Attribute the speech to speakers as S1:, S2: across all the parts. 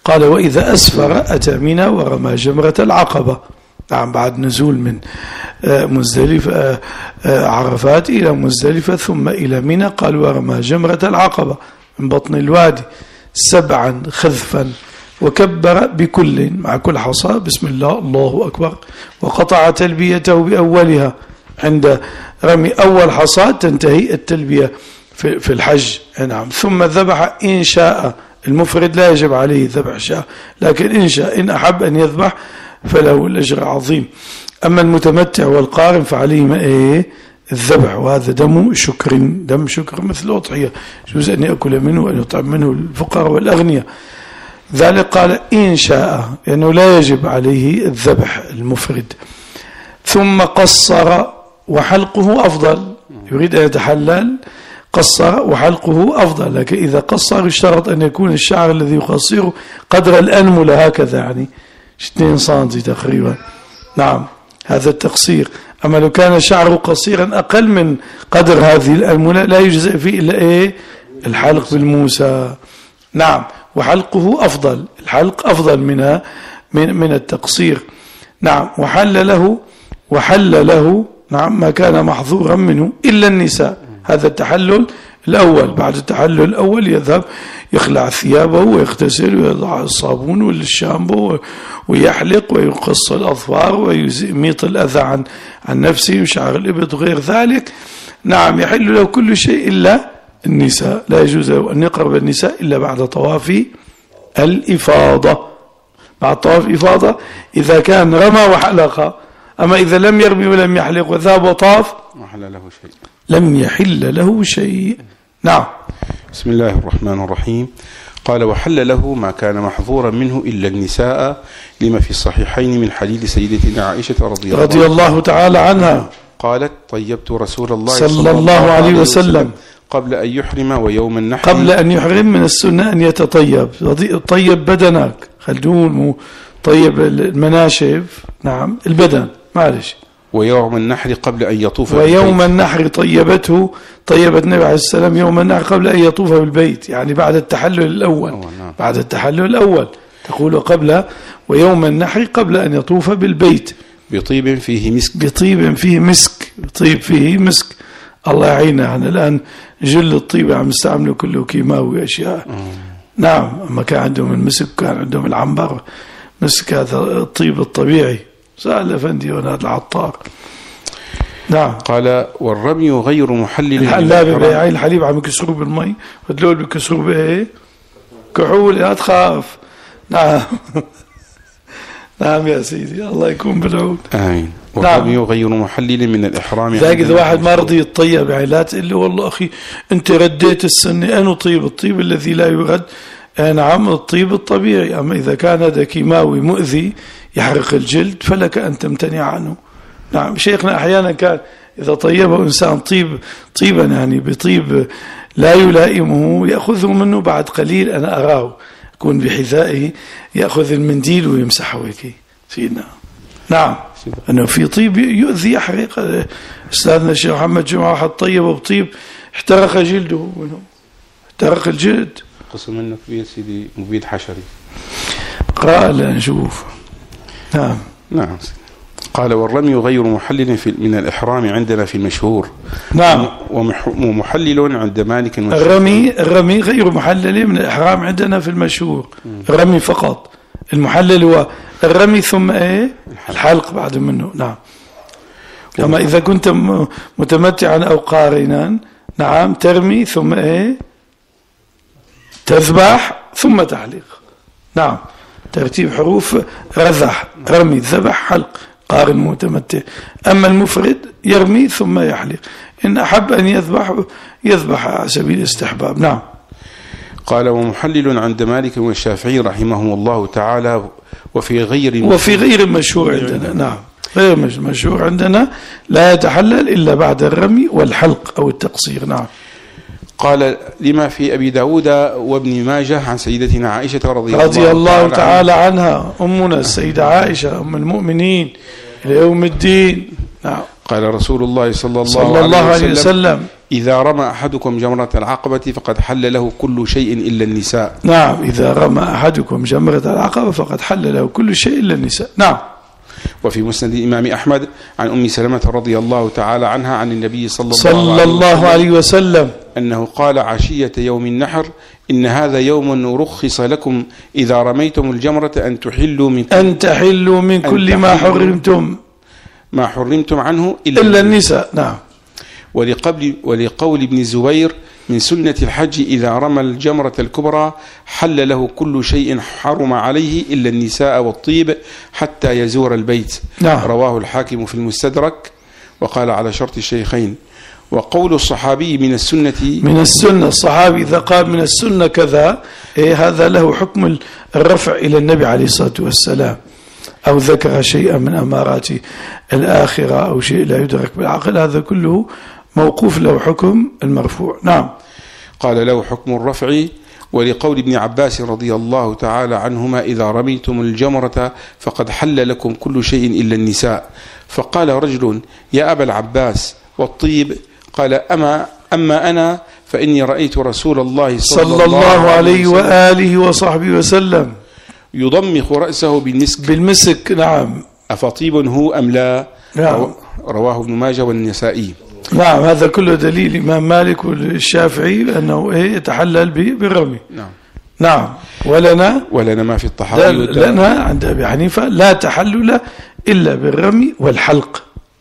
S1: قال وإذا أسفر أتى منى ورمى جمرة العقبة. نعم بعد نزول من مزدلفة عرفات إلى مزدلفة ثم إلى منى قال ورمى جمرة العقبة من بطن الوادي 7 خذفا وكبر بكل مع كل حصى بسم الله الله أكبر وقطع تلبيته بأولها. عند رمي أول حصى تنتهي التلبية في الحج. نعم ثم ذبح إن شاء. المفرد لا يجب عليه ذبح شاء لكن إن شاء إن أحب أن يذبح فله الأجر عظيم. أما المتمتع والقارن فعليه الذبح وهذا دم شكر مثل الأضحية يجوز أن يأكل منه وأن يطعم منه الفقراء والأغنياء. ذلك قال إن شاء لأنه لا يجب عليه الذبح المفرد. ثم قصر وحلقه أفضل. يريد أن يتحلل قصر وحلقه أفضل لكن إذا قصر اشترط أن يكون الشعر الذي يقصره قدر الأنملة هكذا يعني 2 سنتي تقريبا. نعم هذا التقصير. أما لو كان شعره قصيرا أقل من قدر هذه الأنملة لا يجزئ فيه إلا الحلق بالموسى. نعم وحلقه أفضل. الحلق أفضل من التقصير. نعم وحل له نعم ما كان محظورا منه إلا النساء. هذا التحلل الأول. بعد التحلل الأول يذهب يخلع ثيابه ويغتسل ويضع الصابون والشامبو ويحلق ويقص الأظفار ويميط الأذى عن نفسه وشعر الإبط وغير ذلك. نعم يحل له كل شيء إلا النساء. لا يجوز له أن يقرب النساء إلا بعد طواف الإفاضة. بعد طواف الإفاضة إذا كان رمى وحلق. أما إذا لم يرمي ولم يحلق وذهب وطاف لم يحل له شيء. نعم.
S2: بسم الله الرحمن الرحيم. قال وحل له ما كان محظورا منه إلا النساء لما في الصحيحين من حديث سيدتنا عائشة رضي الله
S1: تعالى عنها
S2: قالت طيبت رسول الله
S1: صلى الله عليه وسلم
S2: قبل أن يحرم ويوم النحر.
S1: قبل أن يحرم من السنة أن يتطيب. طيب بدنك خلدون طيب المناشف. نعم البدن معلش.
S2: ويوم النحر قبل أن يطوف
S1: ويوم النحر طيبت النبي عليه السلام يوم النحر قبل أن يطوف بالبيت يعني بعد التحلل الأول. بعد التحلل الأول تقول قبل ويوم النحر قبل أن يطوف بالبيت
S2: بطيب فيه مسك.
S1: طيب فيه مسك. الله يعيننا احنا الآن جل الطيب عم نستعمله كله كيماوي أشياء. نعم أما كان عندهم المسك كان عندهم العنبر مسك هذا الطيب الطبيعي. سأل أفندي هذا العطار. نعم.
S2: قال والرمي غير محلل.
S1: الحلاب بيعي الحليب عم يكسروه بالمي والدلول بيكسروه بإيه كحول لا تخاف. نعم نعم يا سيدي الله يكون بالعود.
S2: آمين. والرمي غير محلل من الإحرام.
S1: ذاك إذا واحد ما رضي يطيب يعني لا تقول له والله أخي أنت رديت السنة أنا الطيب الذي لا يرد. نعم الطيب الطبيعي. أما إذا كان هذا كيماوي مؤذي يحرق الجلد فلك أن تمتنع عنه. نعم شيخنا أحيانا كان إذا طيبه إنسان طيبا يعني بطيب لا يلائمه يأخذه منه بعد قليل. أنا أراه يكون بحذائه يأخذ المنديل ويمسحه هيك سيدنا. نعم أنه في طيب يؤذي يحرق. أستاذنا الشيخ محمد جمعة واحد طيبه بطيب احترق جلده منه احترق الجلد.
S2: قسم منه كبير سيدي مبيد حشري.
S1: قال نشوف. نعم.
S2: قال والرمي غير محلل من الإحرام عندنا في المشهور.
S1: نعم.
S2: ومحلل عند مالك.
S1: الرمي غير محلل من الإحرام عندنا في المشهور. الرمي فقط. المحلل هو الرمي ثم الحلق بعد منه. نعم. كما إذا كنت متمتعا أو قارنا نعم ترمي ثم تذبح ثم تحلق. نعم ترتيب حروف رذح رمي ذبح حلق قارن متمتع. أما المفرد يرمي ثم يحلق. إن أحب أن يذبح على سبيل الاستحباب. نعم.
S2: قال ومحلل عند مالك والشافعي رحمهم الله تعالى وفي
S1: غير مشهور عندنا. نعم غير مشهور عندنا لا يتحلل إلا بعد الرمي والحلق أو التقصير. نعم.
S2: قال لما في أبي داود وابن ماجه عن سيدتنا عائشة
S1: رضي الله تعالى عنها أمنا السيدة عائشة أم المؤمنين إلى يوم الدين. نعم.
S2: قال رسول الله صلى الله عليه وسلم إذا رمى أحدكم جمرة العقبة فقد حل له كل شيء إلا النساء.
S1: نعم، إذا رمى أحدكم جمرة العقبة فقد حل له كل شيء إلا النساء. نعم.
S2: وفي مسند الإمام أحمد عن أم سلمة رضي الله تعالى عنها عن النبي صلى
S1: الله عليه وسلم
S2: أنه قال عشية يوم النحر: إن هذا يوم رخص لكم إذا رميتم الجمرة أن تحلوا من كل ما حرمتم عنه إلا النساء.
S1: نعم.
S2: ولقول ابن الزبير: من سنة الحج إذا رمى الجمرة الكبرى حل له كل شيء حرم عليه إلا النساء والطيب حتى يزور البيت.
S1: نعم.
S2: رواه الحاكم في المستدرك وقال على شرط الشيخين. وقول الصحابي من السنة
S1: الصحابي إذا قال من السنة كذا، هذا له حكم الرفع إلى النبي عليه الصلاة والسلام، أو ذكر شيئا من أمارات الآخرة أو شيء لا يدرك بالعقل، هذا كله موقوف له حكم المرفوع. نعم.
S2: قال له حكم الرفع. ولقول ابن عباس رضي الله تعالى عنهما: إذا رميتم الجمرة فقد حل لكم كل شيء إلا النساء. فقال رجل: يا أبا العباس والطيب؟ قال: أما أنا فإني رأيت رسول الله
S1: صلى الله عليه وآله وصحبه وسلم
S2: يضمخ رأسه
S1: بالمسك. نعم.
S2: أفطيب هو أم لا؟
S1: نعم.
S2: رواه ابن ماجه والنسائي.
S1: نعم، هذا كله دليل الإمام مالك والشافعي أنه يتحلل بالرمي.
S2: نعم.
S1: نعم. ولنا
S2: ما في الطحاوي.
S1: لنا عند أبي حنيفة لا تحلل إلا بالرمي والحلق.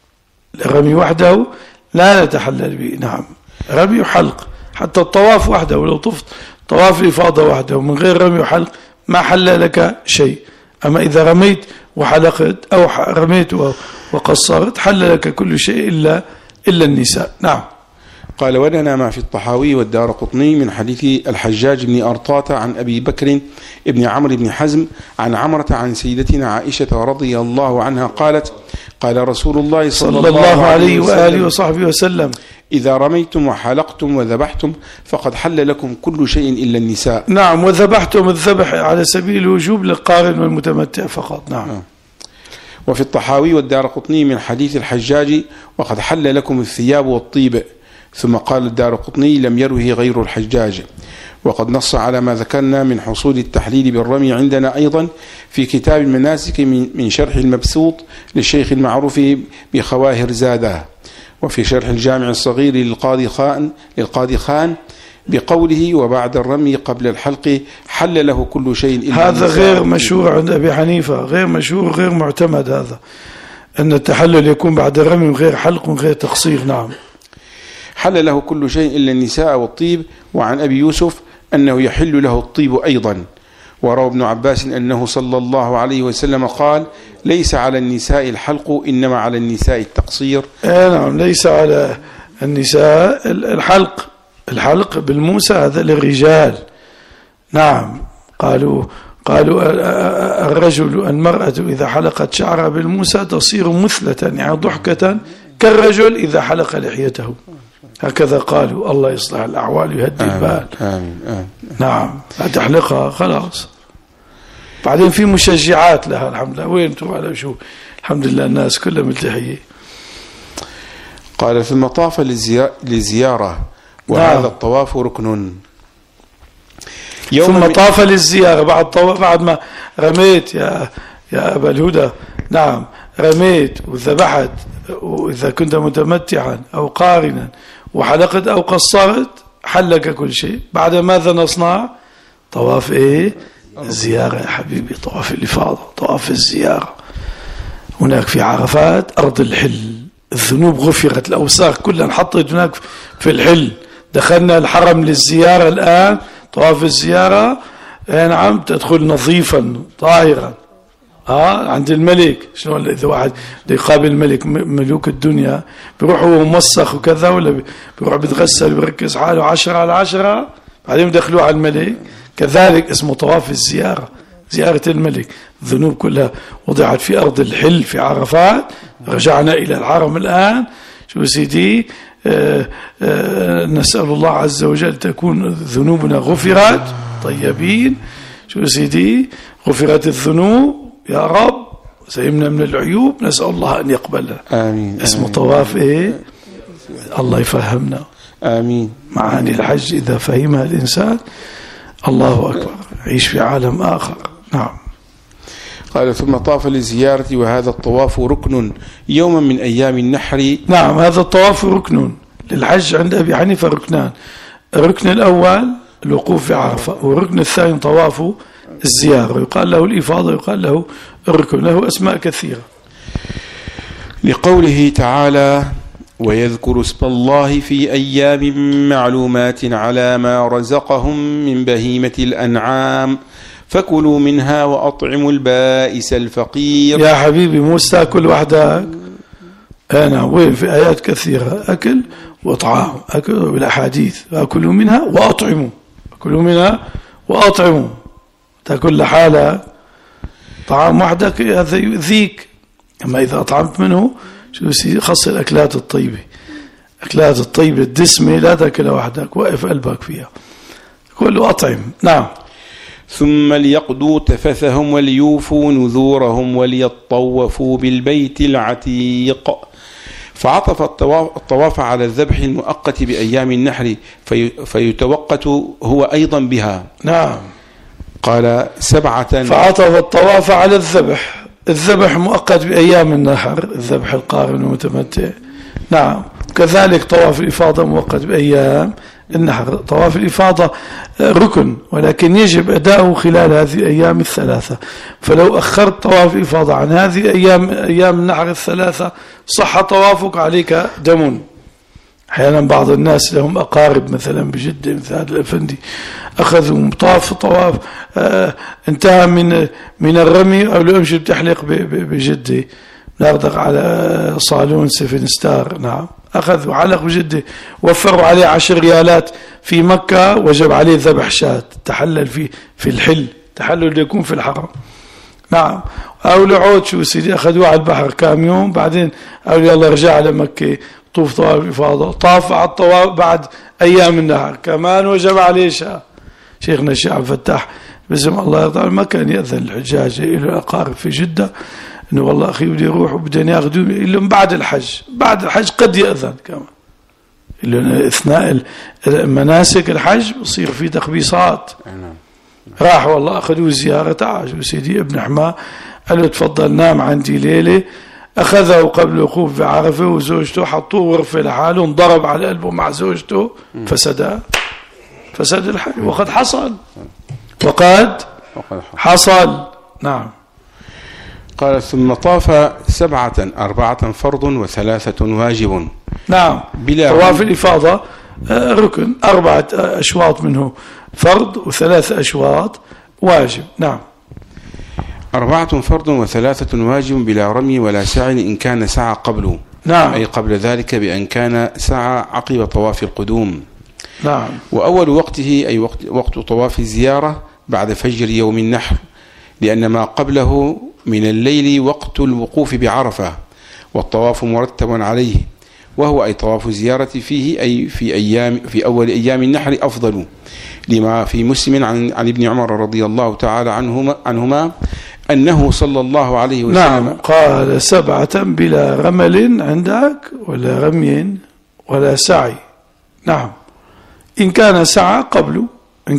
S1: الرمي وحده لا نتحلل به. نعم، رمي وحلق. حتى الطواف وحده، ولو طفت طواف الإفاضة وحده من غير رمي وحلق ما حل لك شيء. أما إذا رميت وحلقت أو رميت وقصرت حل لك كل شيء إلا النساء. نعم.
S2: قال: ولنا ما في الطحاوي والدارقطني من حديث الحجاج بن أرطاة عن أبي بكر ابن عمرو بن حزم عن عمرة عن سيدتنا عائشة رضي الله عنها قالت: قال رسول الله صلى الله عليه وآله
S1: وصحبه وسلم:
S2: إذا رميتم وحلقتم وذبحتم فقد حل لكم كل شيء إلا النساء.
S1: نعم. وذبحتم الذبح على سبيل الوجوب للقارن والمتمتع فقط. نعم.
S2: وفي الطحاوي والدارقطني من حديث الحجاج: وقد حل لكم الثياب والطيب. ثم قال الدارقطني: لم يروه غير الحجاج. وقد نص على ما ذكرنا من حصول التحليل بالرمي عندنا أيضا في كتاب المناسك من شرح المبسوط للشيخ المعروف بخواهر زاده، وفي شرح الجامع الصغير للقاضي خان بقوله: وبعد الرمي قبل الحلق حل له كل شيء إلا
S1: هذا غير مشهور عند أبي حنيفة، غير مشهور غير معتمد، هذا أن التحلل يكون بعد الرمي وغير حلق وغير تقصير. نعم.
S2: حل له كل شيء إلا النساء والطيب. وعن أبي يوسف أنه يحل له الطيب أيضا. وروى ابن عباس أنه صلى الله عليه وسلم قال: ليس على النساء الحلق إنما على النساء التقصير.
S1: نعم، ليس على النساء الحلق بالموسى، هذا للرجال. نعم. قالوا المرأة إذا حلقت شعرها بالموسى تصير مثلة، يعني ضحكة كالرجل إذا حلق لحيته. هكذا قالوا. الله يصلح الأحوال ويهدي البال.
S2: آمين.
S1: نعم. هتحلقها خلاص. بعدين في مشجعات لها الحمد لله. وين انتم على شو؟ الحمد لله الناس كلها ملتحية.
S2: قال: ثم طاف للزيارة وهذا الطواف ركن.
S1: ثم طاف للزيارة بعد ما رميت يا أبا الهدى. نعم، رميت وذبحت، وإذا كنت متمتعا أو قارنا وحلقت أو قصرت حلك كل شيء. بعد ماذا نصنع؟ طواف الزيارة يا حبيبي، طواف الإفاضة، طواف الزيارة. هناك في عرفات أرض الحل، الذنوب غفرت، الأوساخ كلها انحطت هناك في الحل. دخلنا الحرم للزيارة الآن، طواف الزيارة. نعم، تدخل نظيفا طاهرا. عند الملك. شلون إذا واحد يقابل الملك، ملوك الدنيا، بيروح هو موسخ وكذا، ولا بيروح بيتغسل ويركز حاله 10 على 10، بعدين يدخلوه على الملك. كذلك اسمه طواف الزيارة، زيارة الملك. الذنوب كلها وضعت في أرض الحل في عرفات. رجعنا إلى الحرم الآن. شو سيدي، نسأل الله عز وجل تكون ذنوبنا غفرت، طيبين. شو سيدي، غفرت الذنوب يا رب، سيمنا من العيوب، نسأل الله أن يقبلنا.
S2: آمين.
S1: اسمه طواف الله يفهمنا.
S2: آمين.
S1: معاني الحج إذا فهمها الإنسان الله أكبر، يعيش في عالم آخر. نعم.
S2: قال ثم طاف للزيارة وهذا الطواف ركن يوما من أيام النحر.
S1: نعم، هذا الطواف ركن للحج عند أبي حنيفة، ركنان: الركن الأول الوقوف في عرفة، والركن الثاني طواف الزيارة، يقال له الإفاضة، يقال له الركن، له أسماء كثيرة.
S2: لقوله تعالى ويذكر اسم الله في أيام معلومات على ما رزقهم من بهيمة الأنعام فكلوا منها وأطعموا البائس الفقير.
S1: يا حبيبي موسى تاكل وحدك؟ أنا وين في آيات كثيرة أكل وطعام، أكل بالأحاديث، فأكلوا منها وأطعموا، أكلوا منها وأطعموا. تاكل لحالك طعام وحدك هذا يؤذيك، أما إذا أطعمت منه شو خاصة الأكلات الطيبة، أكلات الطيبة الدسمة لا تاكلها وحدك، وقف قلبك فيها، كله أطعم. نعم.
S2: ثم ليقضوا تفثهم وليوفوا نذورهم وليطوفوا بالبيت العتيق. فعطف الطواف على الذبح المؤقت بأيام النحر فيتوقت هو أيضا بها.
S1: نعم.
S2: قال 7.
S1: فعطف الطواف على الذبح مؤقت بأيام النحر، الذبح القارن والمتمتع. نعم. كذلك طواف الإفاضة مؤقت بأيام النحر. طواف الإفاضة ركن، ولكن يجب أداؤه خلال هذه الأيام الثلاثة، فلو أخرت طواف الإفاضة عن هذه أيام النحر الثلاثة صح طوافك، عليك دم. أحيانا بعض الناس لهم أقارب مثلا بجدة، مثل هذا الأفندي أخذوا طواف انتهى من الرمي، أو لو أمشي بتحلق بجدة ناخذك على صالون 7 ستار. نعم. أخذوا علق بجدة، وفروا عليه 10 ريالات في مكة، وجب عليه ذبح شاة تحلل في الحل، تحلل يكون في الحرم. نعم. أو لعود شو سيدي أخذوه على البحر كام يوم، بعدين أو يلا رجع على مكة طوف طواف الإفاضة، طاف على الطواف بعد أيام النهر كمان وجب عليه شاة. شيخنا الشيخ عبد الفتاح بسم الله يرضى ما كان يأذن الحجاج له أقارب في جدة إنه والله أخي بدي أروح وبدي ياخذوني إلا بعد الحج. بعد الحج قد يأذن كمان، إلا أثناء مناسك الحج بصير في تخبيصات. راح والله أخذوه زيارة عاشوا سيدي ابن حماه، قال له تفضل نام عندي ليلة. أخذه قبل الوقوف بعرفة وزوجته حطوه غرفة لحاله، انضرب على قلبه مع زوجته، فسد الحج. وقد حصل. نعم.
S2: قال ثم طاف 7 4 فرض و3 واجب.
S1: نعم. طواف الإفاضة ركن، 4 أشواط منه فرض و3 أشواط واجب. نعم.
S2: 4 فرض و3 واجب بلا رمي ولا سعي إن كان سعى قبله.
S1: نعم.
S2: أي قبل ذلك بأن كان سعى عقب طواف القدوم.
S1: نعم.
S2: وأول وقته أي وقت طواف الزيارة بعد فجر يوم النحر، لأن ما قبله من الليل وقت الوقوف بعرفة، والطواف مرتب عليه، وهو أي طواف الزيارة فيه أي في أول أيام النحر أفضل، لما في مسلم عن ابن عمر رضي الله تعالى عنهما أنه صلى الله عليه وسلم
S1: نعم قال 7 بلا رمل عندك ولا رمي ولا سعي. نعم. إن كان سعى قبله، إن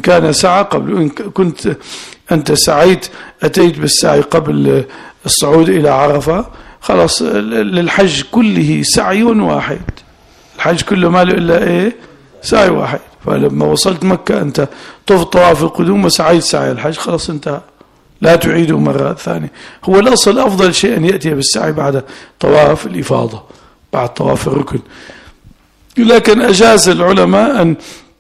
S1: كنت أنت أتيت بالسعي قبل الصعود إلى عرفة، خلاص للحج كله سعي واحد، الحج كله ما له إلا سعي واحد. فلما وصلت مكة أنت طفت طواف القدوم وسعيت سعي الحج، خلاص انتهى، لا تعيده مرة ثانية. هو الأصل أفضل شيء أن يأتي بالسعي بعد طواف الإفاضة، بعد طواف الركن، لكن أجاز العلماء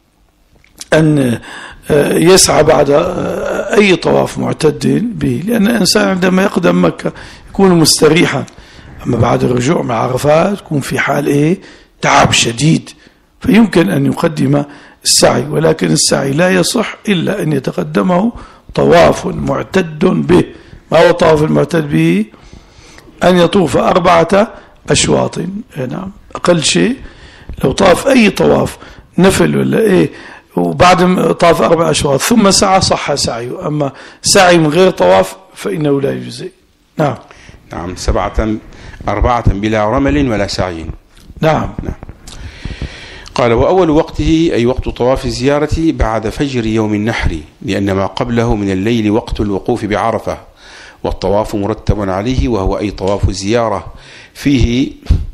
S1: أن يسعى بعد أي طواف معتد به، لأن الإنسان عندما يقدم مكة يكون مستريحا، أما بعد الرجوع من عرفات يكون في حال تعب شديد، فيمكن أن يقدم السعي، ولكن السعي لا يصح إلا أن يتقدمه طواف معتد به. ما هو الطواف المعتد به؟ أن يطوف 4 أشواط. نعم. أقل شيء لو طاف أي طواف نفل ولا وبعد ما طاف 4 أشواط ثم سعى صح سعيه، أما سعي من غير طواف فإنه لا يجزي. نعم.
S2: نعم. 4 بلا رمل ولا سعي.
S1: نعم.
S2: قال وأول وقته أي وقت طواف الزيارة بعد فجر يوم النحر، لأن ما قبله من الليل وقت الوقوف بعرفة، والطواف مرتب عليه وهو أي طواف الزيارة فيه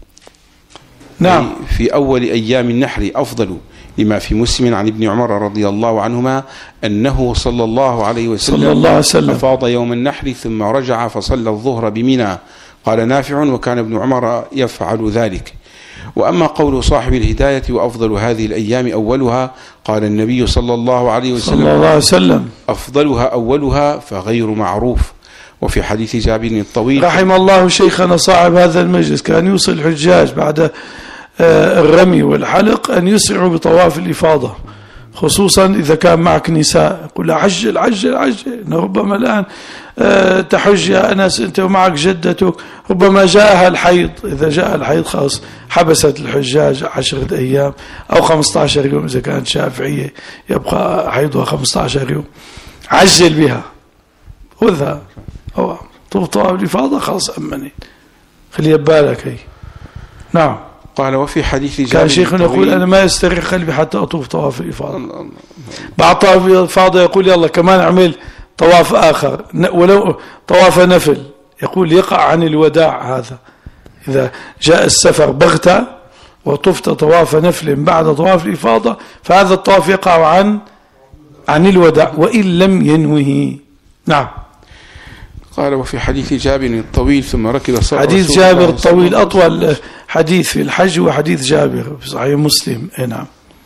S1: نعم
S2: في أول أيام النحر أفضل، لما في مسلم عن ابن عمر رضي الله عنهما أنه صلى الله عليه وسلم أفاض يوم النحر ثم رجع فصلى الظهر بمنى. قال نافع وكان ابن عمر يفعل ذلك. وأما قول صاحب الهداية وأفضل هذه الأيام أولها، قال النبي صلى الله عليه وسلم أفضلها أولها فغير معروف. وفي حديث جابر الطويل
S1: رحم الله شيخنا صاحب هذا المجلس كان يوصي الحجاج بعد الرمي والحلق أن يسرعوا بطواف الإفاضة، خصوصا إذا كان معك نساء، يقول عجل عجل عجل، ربما الآن تحج يا أنس أنت ومعك جدتك، ربما جاءها الحيض، إذا جاء الحيض خلاص حبست الحجاج 10 أيام أو 15 يوم، إذا كانت شافعية يبقى حيضها 15 يوم، عجل بها خذها أو طواف الإفاضة خلاص أمني، خلي بالك هي. نعم.
S2: قال وفي حديث جابر
S1: كان شيخنا يقول أنا ما يستريح قلبي حتى أطوف طواف الإفاضة. بعد طواف الإفاضة يقول يلا كمان أعمل طواف آخر ولو طواف نفل، يقول يقع عن الوداع. هذا إذا جاء السفر بغتة وطفت طواف نفل بعد طواف الإفاضة فهذا الطواف يقع عن الوداع وإن لم ينوه. نعم.
S2: قال وفي حديث جابر الطويل ثم ركب صلى
S1: حديث جابر الطويل أطول حديث في الحج وحديث جابر في صحيح مسلم. نعم.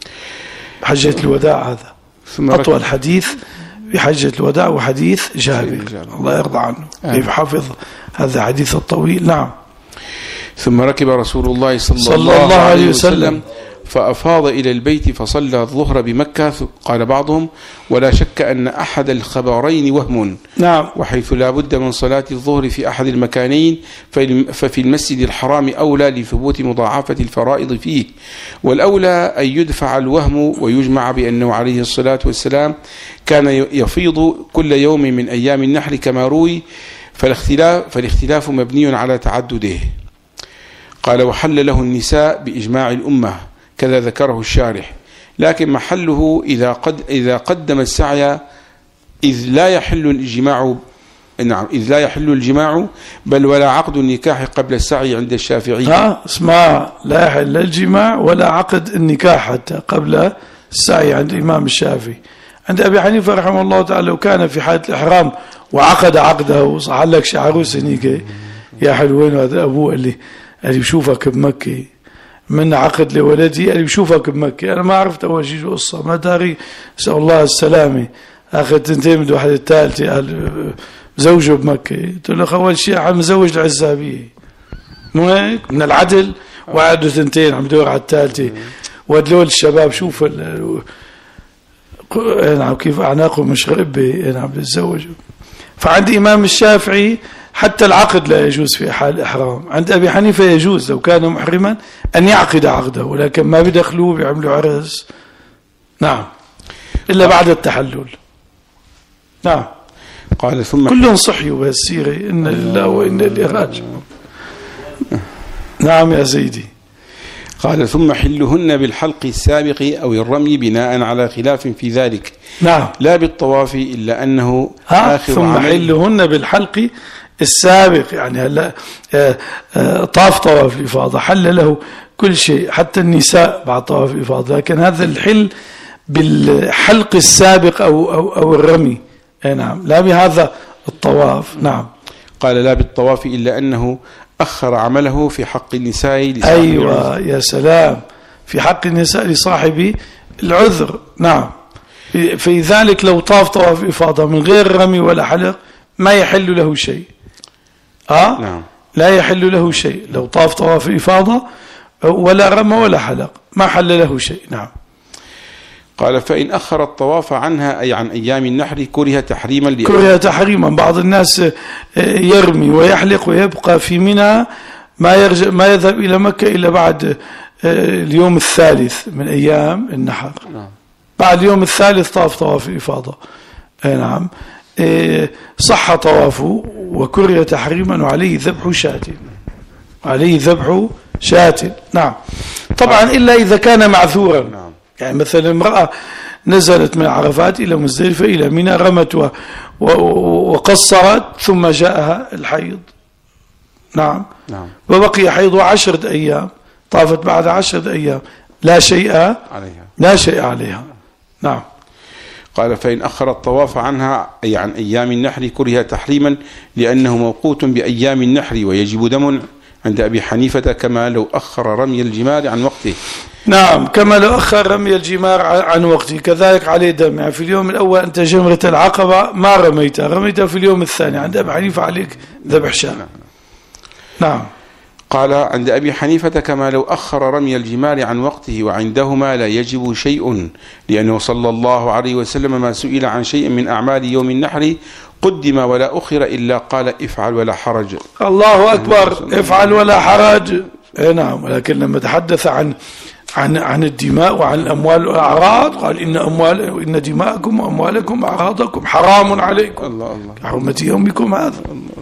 S1: حجة الوداع هذا أطول حديث في حجة الوداع وحديث جابر الله يرضى عنه كيف حفظ هذا حديث الطويل. نعم.
S2: ثم ركب رسول الله صلى الله عليه وسلم فأفاض إلى البيت فصلى الظهر بمكة. قال بعضهم ولا شك أن أحد الخبرين وهم.
S1: نعم.
S2: وحيث لا بد من صلاة الظهر في أحد المكانين ففي المسجد الحرام أولى لثبوت مضاعفة الفرائض فيه، والأولى أن يدفع الوهم ويجمع بأنه عليه الصلاة والسلام كان يفيض كل يوم من أيام النحر كما روي، فالاختلاف مبني على تعدده. قال وحل له النساء بإجماع الأمة كذا ذكره الشارح، لكن محله إذا قدم السعي إذ لا يحل الجماع. نعم. إذ لا يحل الجماع بل ولا عقد النكاح قبل السعي عند الشافعي.
S1: اسمع، لا يحل الجماع ولا عقد النكاح حتى قبل السعي عند الإمام الشافعي. عند أبي حنيفة رحمه الله تعالى لو كان في حالة الإحرام وعقد عقده وصح لك شعروس هنيك يا حلوين، هذا أبوه اللي بشوفك بمكة من عقد لولدي اللي بشوفك بمكة. أنا ما عرفت أول شيء القصة، ما داري، أسأل الله السلامة، أخذ 2 من واحدة الثالثة زوجه بمكة، قلت له أول شيء عم زوج العزابية مو هيك من العدل، وعدوا 2 عم دور على الثالثة، ودلول الشباب شوف نعم كيف أعناقهم مش غربة نعم بتزوج. فعند إمام الشافعي حتى العقد لا يجوز في حال الإحرام. عند أبي حنيفة يجوز لو كان محرما أن يعقد عقده، ولكن ما بيدخلوه بيعملوا عرس. نعم. إلا بعد التحلل. نعم.
S2: قال ثم
S1: كلهم صحيوا بهالسيرة إن لله وإن إليه راجعون. نعم يا سيدي.
S2: قال ثم حلهن بالحلق السابق أو الرمي بناء على خلاف في ذلك.
S1: نعم.
S2: لا بالطواف إلا أنه آخر
S1: ثم حلهن بالحلق السابق، يعني هلا طاف طواف الإفاضة حل له كل شيء حتى النساء بعد طواف الإفاضة، لكن هذا الحل بالحلق السابق أو الرمي. نعم. لا بهذا الطواف. نعم.
S2: قال لا بالطواف إلا أنه أخر عمله في حق النساء
S1: أيوة يا سلام، في حق النساء لصاحب العذر. نعم. في ذلك لو طاف طواف إفاضة من غير رمي ولا حلق ما يحل له شيء.
S2: نعم.
S1: لا يحل له شيء لو طاف طواف إفاضة ولا رمى ولا حلق ما حل له شيء. نعم.
S2: قال فإن أخر الطواف عنها أي عن أيام النحر كره تحريما
S1: كره تحريما. بعض الناس يرمي ويحلق ويبقى في منى ما يذهب إلى مكة إلا بعد اليوم الثالث من أيام النحر. بعد اليوم الثالث طواف إفاضة. نعم. صح طوافه وكره تحريما وعليه ذبح شاة. عليه ذبح شاة. نعم. طبعا إلا إذا كان معذورا. يعني مثلا امرأة نزلت من عرفات إلى مزدلفة إلى منى، رمت وقصرت ثم جاءها الحيض، نعم، وبقي حيض 10 أيام، طافت بعد 10 أيام، لا شيء عليها. نعم.
S2: قال: فإن أخر الطواف عنها أي عن أيام النحر كره تحريما لأنه موقوت بأيام النحر ويجب دم عند أبي حنيفة، كما لو أخر رمي الجمار عن وقته.
S1: نعم، كما لو أخر رمي الجمار عن وقته كذلك عليه دم. يعني في اليوم الأول أنت جمرة العقبة ما رميتها في اليوم الثاني، عند أبي حنيفة عليك ذبح شاة. نعم.
S2: قال: عند أبي حنيفة كما لو أخر رمي الجمار عن وقته، وعندهما لا يجب شيء، لأنه صلى الله عليه وسلم ما سئل عن شيء من أعمال يوم النحر قدم ولا أخر إلا قال: افعل ولا حرج.
S1: الله أكبر، افعل ولا حرج. نعم، ولكن لما تحدث عن الدماء وعن الأموال والأعراض قال: إن دماءكم وأموالكم وأعراضكم حرام عليكم، الله كحرمة يومكم هذا.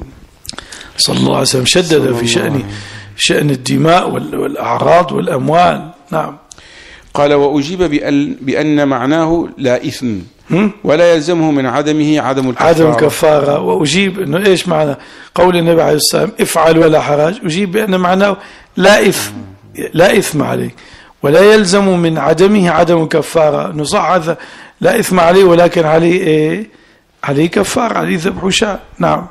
S1: صلى الله عليه وسلم شدد في شأن الدماء والأعراض والأموال. نعم.
S2: قال: وأجيب بأن معناه لا إثم ولا يلزمه من عدمه عدم
S1: الكفارة. وأجيب أنه إيش معنى قول النبي عليه الصلاة والسلام افعل ولا حرج، أجيب بأن معناه لا إثم عليه ولا يلزم من عدمه عدم الكفارة. نصح هذا لا إثم عليه ولكن عليه عليه كفارة، عليه ذبح شاة. نعم.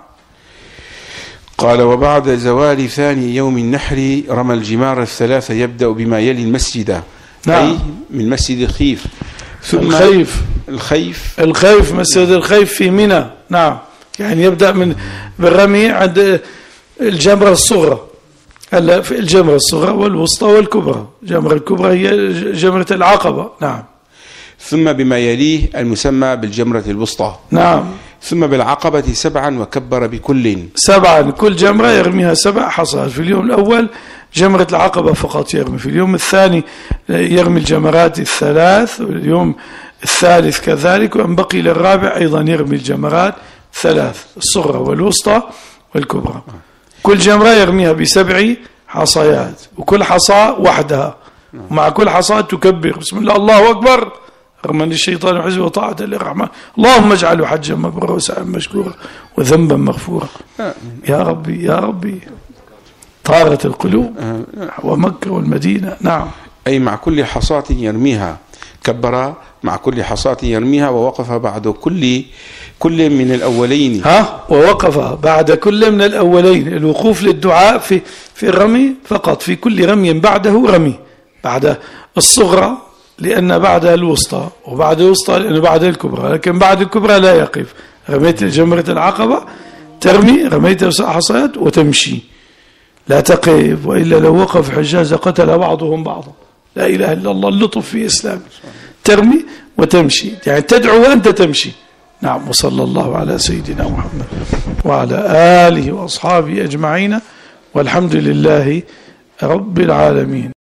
S2: قال: وبعد زوال ثاني يوم النحر رمى الجمار 3 يبدأ بما يلي المسجد. نعم. أي من مسجد الخيف، ثم الخيف
S1: مسجد الخيف في منى. نعم. يعني يبدأ بالرمي عند الجمرة الصغرى. هلا في الجمرة الصغرى والوسطى والكبرى. الجمرة الكبرى هي جمرة العقبة. نعم.
S2: ثم بما يليه المسمى بالجمرة الوسطى.
S1: نعم.
S2: ثم بالعقبة 7 وكبر بكل
S1: 7. كل جمرة يرميها 7 حصات. في اليوم الأول جمرة العقبة فقط يرمي، في اليوم الثاني يرمي الجمرات 3، واليوم الثالث كذلك، وأن بقي للرابع أيضا يرمي الجمرات 3، الصغرى والوسطى والكبرى. كل جمرة يرميها ب7 حصيات، وكل حصاة وحدها، ومع كل حصاة تكبر بسم الله الله أكبر، رغم أن الشيطان وحزبه وطاعة للرحمن، اللهم اجعله حجا مبرورا وسعيا مشكورا وذنبا مغفورا. يا ربي يا ربي، طارت القلوب ومكة والمدينة. نعم.
S2: أي مع كل حصاة يرميها كبر، مع كل حصاة يرميها، ووقف بعد كل من الأولين.
S1: ووقف بعد كل من الأولين. الوقوف للدعاء في الرمي فقط، في كل رمي بعده رمي، بعد الصغرى لأن بعدها الوسطى، وبعد الوسطى لأنه بعد الكبرى، لكن بعد الكبرى لا يقف. رميت جمرة العقبة ترمي، رميت حصيات وتمشي، لا تقف، وإلا لو وقف حجاز قتل بعضهم بعضا. لا إله إلا الله، اللطف في إسلام. ترمي وتمشي، يعني تدعو وأنت تمشي. نعم. وصلى الله على سيدنا محمد وعلى آله وأصحابه أجمعين، والحمد لله رب العالمين.